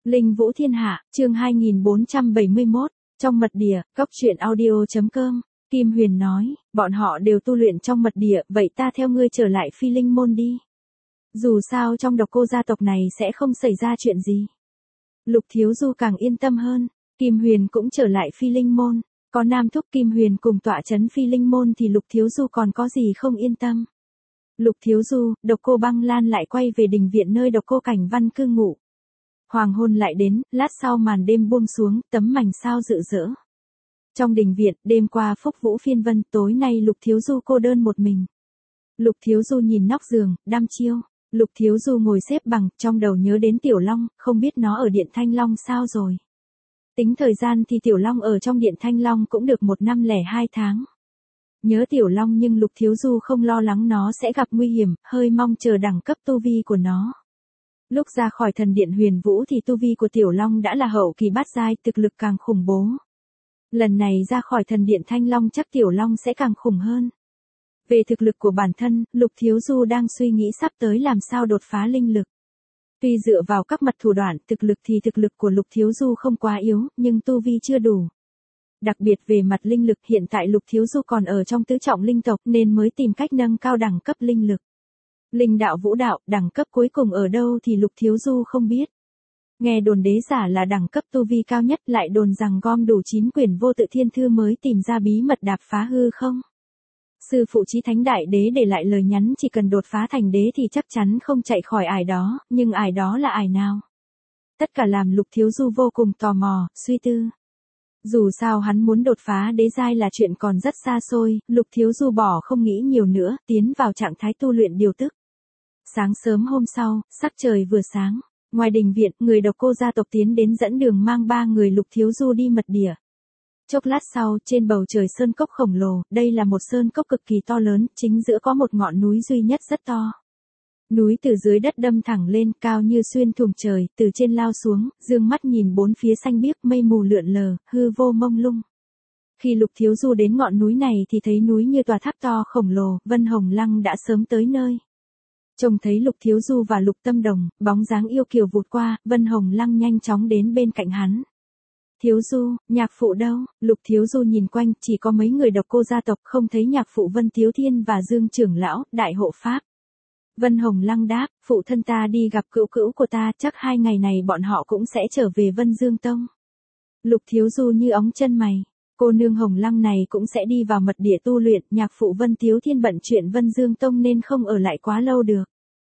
Linh Vũ Thiên Hạ, chương 2471, trong mật địa, cốc truyện audio.com, Kim Huyền nói, bọn họ đều tu luyện trong mật địa, vậy ta theo ngươi trở lại Phi Linh Môn đi. Dù sao trong Độc Cô gia tộc này sẽ không xảy ra chuyện gì. Lục Thiếu Du càng yên tâm hơn, Kim Huyền cũng trở lại Phi Linh Môn, có Nam Thúc Kim Huyền cùng tọa trấn Phi Linh Môn thì Lục Thiếu Du còn có gì không yên tâm. Lục Thiếu Du, Độc Cô Băng Lan lại quay về đình viện nơi Độc Cô Cảnh Văn cư ngụ. Hoàng hôn lại đến, lát sau màn đêm buông xuống, tấm mành sao rực rỡ. Trong đình viện, đêm qua phúc vũ phiên vân, tối nay Lục Thiếu Du cô đơn một mình. Lục Thiếu Du nhìn nóc giường, đăm chiêu. Lục Thiếu Du ngồi xếp bằng, trong đầu nhớ đến Tiểu Long, không biết nó ở Điện Thanh Long sao rồi. Tính thời gian thì Tiểu Long ở trong Điện Thanh Long cũng được 1 năm lẻ 2 tháng. Nhớ Tiểu Long nhưng Lục Thiếu Du không lo lắng nó sẽ gặp nguy hiểm, hơi mong chờ đẳng cấp tu vi của nó. Lúc ra khỏi thần điện Huyền Vũ thì tu vi của Tiểu Long đã là hậu kỳ bát giai, thực lực càng khủng bố. Lần này ra khỏi thần điện Thanh Long chắc Tiểu Long sẽ càng khủng hơn. Về thực lực của bản thân, Lục Thiếu Du đang suy nghĩ sắp tới làm sao đột phá linh lực. Tuy dựa vào các mặt thủ đoạn, thực lực của Lục Thiếu Du không quá yếu, nhưng tu vi chưa đủ. Đặc biệt về mặt linh lực hiện tại Lục Thiếu Du còn ở trong tứ trọng linh tộc nên mới tìm cách nâng cao đẳng cấp linh lực. Linh đạo vũ đạo, đẳng cấp cuối cùng ở đâu thì Lục Thiếu Du không biết. Nghe đồn đế giả là đẳng cấp tu vi cao nhất, lại đồn rằng gom đủ 9 quyển vô tự thiên thư mới tìm ra bí mật đạp phá hư không. Sư phụ Chí Thánh Đại Đế để lại lời nhắn chỉ cần đột phá thành đế thì chắc chắn không chạy khỏi ải đó, nhưng ải đó là ải nào? Tất cả làm Lục Thiếu Du vô cùng tò mò, suy tư. Dù sao hắn muốn đột phá đế giai là chuyện còn rất xa xôi, Lục Thiếu Du bỏ không nghĩ nhiều nữa, tiến vào trạng thái tu luyện điều tức. Sáng sớm hôm sau, sắc trời vừa sáng, ngoài đình viện, người Độc Cô gia tộc tiến đến dẫn đường mang 3 người Lục Thiếu Du đi mật địa. Chốc lát sau, trên bầu trời sơn cốc khổng lồ, đây là một sơn cốc cực kỳ to lớn, chính giữa có một ngọn núi duy nhất rất to. Núi từ dưới đất đâm thẳng lên, cao như xuyên thủng trời, từ trên lao xuống, dương mắt nhìn bốn phía xanh biếc, mây mù lượn lờ, hư vô mông lung. Khi Lục Thiếu Du đến ngọn núi này thì thấy núi như tòa tháp to khổng lồ, Vân Hồng Lăng đã sớm tới nơi. Trông thấy Lục Thiếu Du và Lục Tâm Đồng, bóng dáng yêu kiều vụt qua, Vân Hồng Lăng nhanh chóng đến bên cạnh hắn. Thiếu Du, nhạc phụ đâu? Lục Thiếu Du nhìn quanh, chỉ có mấy người Độc Cô gia tộc, không thấy nhạc phụ Vân Tiếu Thiên và Dương trưởng lão, đại hộ pháp. Vân Hồng Lăng đáp, phụ thân ta đi gặp cữu cữu của ta, chắc 2 ngày này bọn họ cũng sẽ trở về Vân Dương Tông. Lục Thiếu Du như óng chân mày, cô nương Hồng Lăng này cũng sẽ đi vào mật địa tu luyện, nhạc phụ Vân Tiếu Thiên bận chuyện Vân Dương Tông nên không ở lại quá lâu được.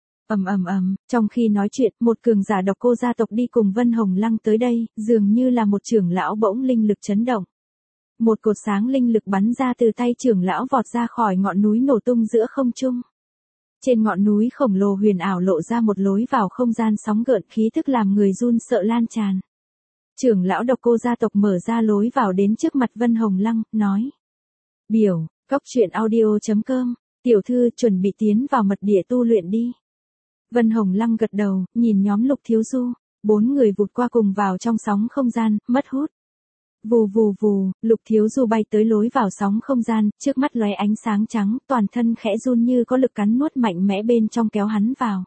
Trong khi nói chuyện, một cường giả Độc Cô gia tộc đi cùng Vân Hồng Lăng tới đây, dường như là một trưởng lão bỗng linh lực chấn động. Một cột sáng linh lực bắn ra từ tay trưởng lão vọt ra khỏi ngọn núi nổ tung giữa không trung. Trên ngọn núi khổng lồ huyền ảo lộ ra một lối vào không gian sóng gợn, khí thức làm người run sợ lan tràn. Trưởng lão Độc Cô gia tộc mở ra lối vào đến trước mặt Vân Hồng Lăng, nói. Biểu, cốc truyện audio.com, tiểu thư chuẩn bị tiến vào mật địa tu luyện đi. Vân Hồng Lăng gật đầu, nhìn nhóm Lục Thiếu Du, 4 người vụt qua cùng vào trong sóng không gian, mất hút. Vù vù vù, Lục Thiếu Du bay tới lối vào sóng không gian, trước mắt lóe ánh sáng trắng, toàn thân khẽ run như có lực cắn nuốt mạnh mẽ bên trong kéo hắn vào.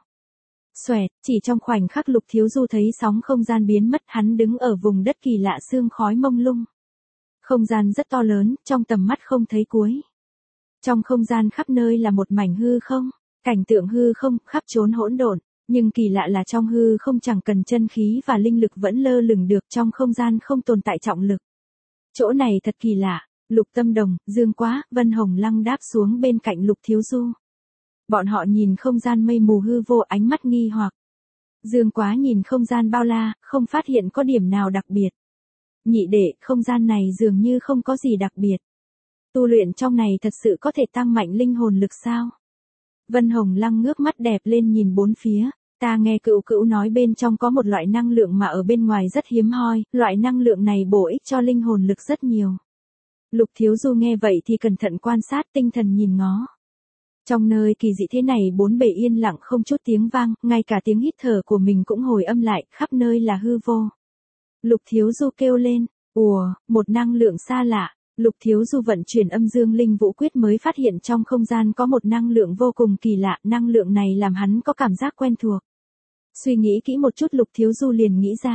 Xoẹt, chỉ trong khoảnh khắc Lục Thiếu Du thấy sóng không gian biến mất, hắn đứng ở vùng đất kỳ lạ sương khói mông lung. Không gian rất to lớn, trong tầm mắt không thấy cuối. Trong không gian khắp nơi là một mảnh hư không. Cảnh tượng hư không, khắp trốn hỗn độn, nhưng kỳ lạ là trong hư không chẳng cần chân khí và linh lực vẫn lơ lửng được, trong không gian không tồn tại trọng lực. Chỗ này thật kỳ lạ, Lục Tâm Đồng, Dương Quá, Vân Hồng Lăng đáp xuống bên cạnh Lục Thiếu Du. Bọn họ nhìn không gian mây mù hư vô, ánh mắt nghi hoặc. Dương Quá nhìn không gian bao la, không phát hiện có điểm nào đặc biệt. Nhị đệ, không gian này dường như không có gì đặc biệt. Tu luyện trong này thật sự có thể tăng mạnh linh hồn lực sao? Vân Hồng Lăng ngước mắt đẹp lên nhìn bốn phía, ta nghe cữu cữu nói bên trong có một loại năng lượng mà ở bên ngoài rất hiếm hoi, loại năng lượng này bổ ích cho linh hồn lực rất nhiều. Lục Thiếu Du nghe vậy thì cẩn thận quan sát, tinh thần nhìn ngó. Trong nơi kỳ dị thế này bốn bề yên lặng không chút tiếng vang, ngay cả tiếng hít thở của mình cũng hồi âm lại, khắp nơi là hư vô. Lục Thiếu Du kêu lên, ùa, một năng lượng xa lạ. Lục Thiếu Du vận chuyển âm dương linh vũ quyết mới phát hiện trong không gian có một năng lượng vô cùng kỳ lạ, năng lượng này làm hắn có cảm giác quen thuộc. Suy nghĩ kỹ một chút Lục Thiếu Du liền nghĩ ra,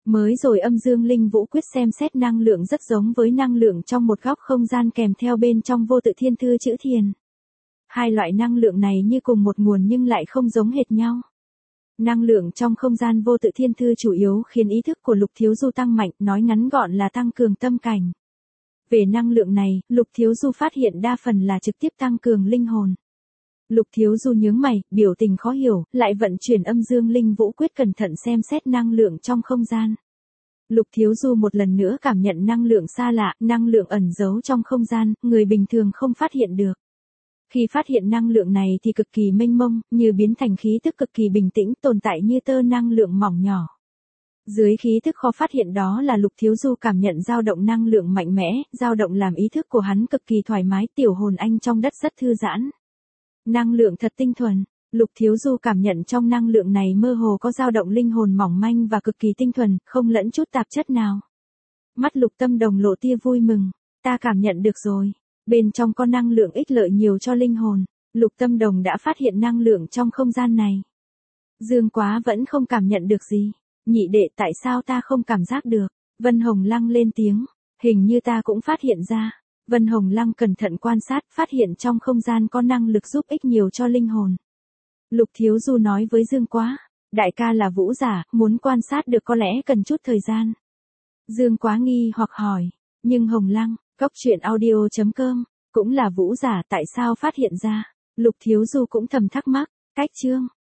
Mới rồi âm dương linh vũ quyết xem xét năng lượng rất giống với năng lượng trong một góc không gian kèm theo bên trong vô tự thiên thư chữ thiền. Hai loại năng lượng này như cùng một nguồn nhưng lại không giống hệt nhau. Năng lượng trong không gian vô tự thiên thư chủ yếu khiến ý thức của Lục Thiếu Du tăng mạnh, nói ngắn gọn là tăng cường tâm cảnh. Về năng lượng này, Lục Thiếu Du phát hiện đa phần là trực tiếp tăng cường linh hồn. Lục Thiếu Du nhướng mày, biểu tình khó hiểu, lại vận chuyển âm dương linh vũ quyết cẩn thận xem xét năng lượng trong không gian. Lục Thiếu Du một lần nữa cảm nhận năng lượng xa lạ, năng lượng ẩn giấu trong không gian, người bình thường không phát hiện được. Khi phát hiện năng lượng này thì cực kỳ mênh mông, như biến thành khí tức cực kỳ bình tĩnh, tồn tại như tơ năng lượng mỏng nhỏ. Dưới khí thức khó phát hiện đó là Lục Thiếu Du cảm nhận dao động năng lượng mạnh mẽ, dao động làm ý thức của hắn cực kỳ thoải mái, tiểu hồn anh trong đất rất thư giãn. Năng lượng thật tinh thuần, Lục Thiếu Du cảm nhận trong năng lượng này mơ hồ có dao động linh hồn mỏng manh và cực kỳ tinh thuần, không lẫn chút tạp chất nào. Mắt Lục Tâm Đồng lộ tia vui mừng, ta cảm nhận được rồi, bên trong có năng lượng ích lợi nhiều cho linh hồn. Lục Tâm Đồng đã phát hiện năng lượng trong không gian này. Dương Quá vẫn không cảm nhận được gì. Nhị đệ, tại sao ta không cảm giác được? Vân Hồng Lăng lên tiếng, hình như ta cũng phát hiện ra. Vân Hồng Lăng cẩn thận quan sát, phát hiện trong không gian có năng lực giúp ích nhiều cho linh hồn. Lục Thiếu Du nói với Dương Quá, đại ca là vũ giả, muốn quan sát được có lẽ cần chút thời gian. Dương Quá nghi hoặc hỏi, nhưng Hồng Lăng, Cốc Truyện Audio.com, cũng là vũ giả, tại sao phát hiện ra? Lục Thiếu Du cũng thầm thắc mắc, cách chương.